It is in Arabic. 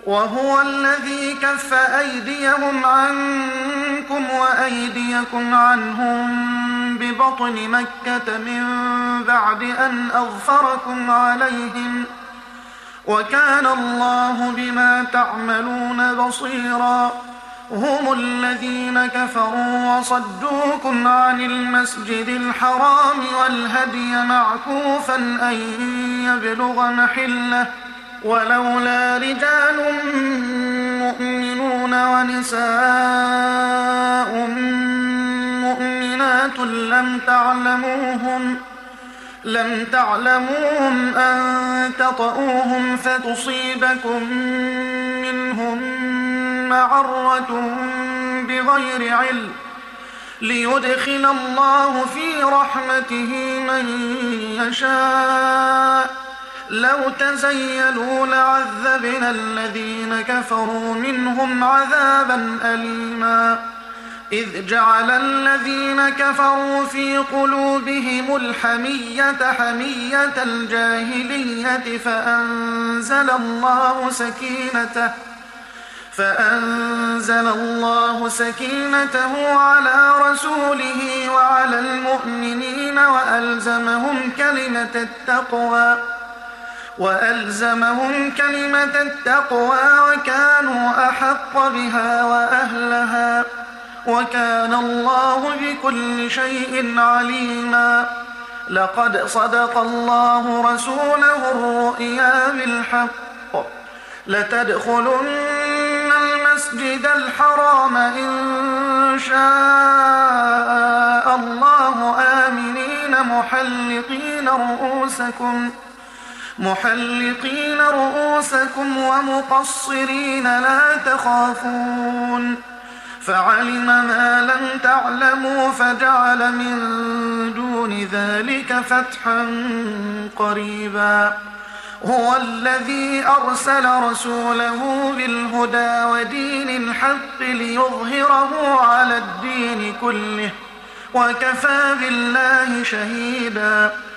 وهو الذي كف أيديهم عنكم وأيديكم عنهم ببطن مكة من بعد أن أظفركم عليهم، وكان الله بما تعملون بصيرا. هم الذين كفروا وصدوكم عن المسجد الحرام والهدي معكوفا أن يبلغ محله، ولولا رجال مؤمنون ونساء مؤمنات لم تعلموهم أن تطؤوهم فتصيبكم منهم معرة بغير علم، ليدخل الله في رحمته من يشاء. لو تزيلوا لعذبنا الذين كفروا منهم عذابا أليما. إذ جعل الذين كفروا في قلوبهم الحمية حمية الجاهلية فأنزل الله سكينته على رسوله وعلى المؤمنين وألزمهم كلمة التقوى وكانوا أحق بها وأهلها، وكان الله بكل شيء عليما. لقد صدق الله رسوله الرؤيا بالحق، لتدخلن المسجد الحرام إن شاء الله آمنين محلقين رؤوسكم ومقصرين لا تخافون، فعلم ما لم تعلموا فجعل من دون ذلك فتحا قريبا. هو الذي أرسل رسوله بالهدى ودين الحق ليظهره على الدين كله، وكفى بالله شهيدا.